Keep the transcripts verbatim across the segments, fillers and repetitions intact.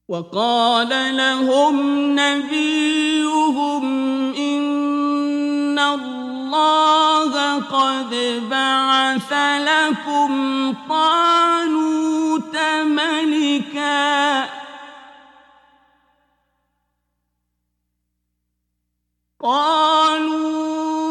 وقال لهم نبيهم إن الله قد بعث لكم طالوت ملكا قالوا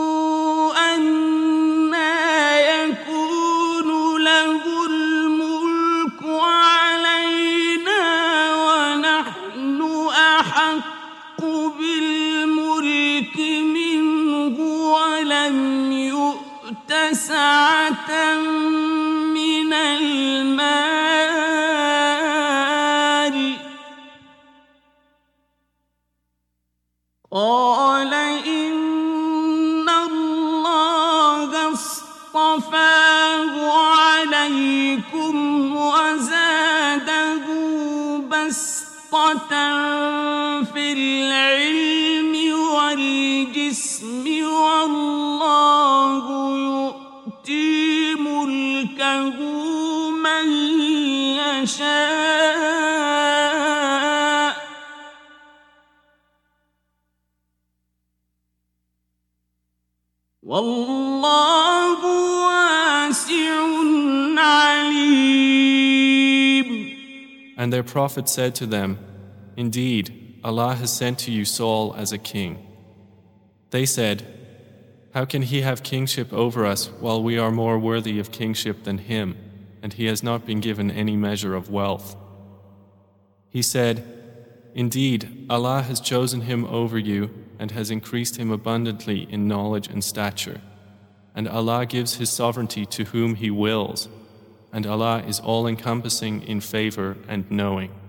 أنى يكون له الملك علينا ونحن أحق بالملك منه ولم يؤت سعة من المال قال إن الله اصطفاه عليكم وزاده بسطة في العلم والجسم والله يؤتي ملكه من يشاء والله واسع عليم. And their prophet said to them, Indeed, Allah has sent to you Saul as a king. They said, How can he have kingship over us while we are more worthy of kingship than him, and he has not been given any measure of wealth? He said, Indeed, Allah has chosen him over you and has increased him abundantly in knowledge and stature. And Allah gives His sovereignty to whom He wills, and Allah is all-encompassing in favor and knowing.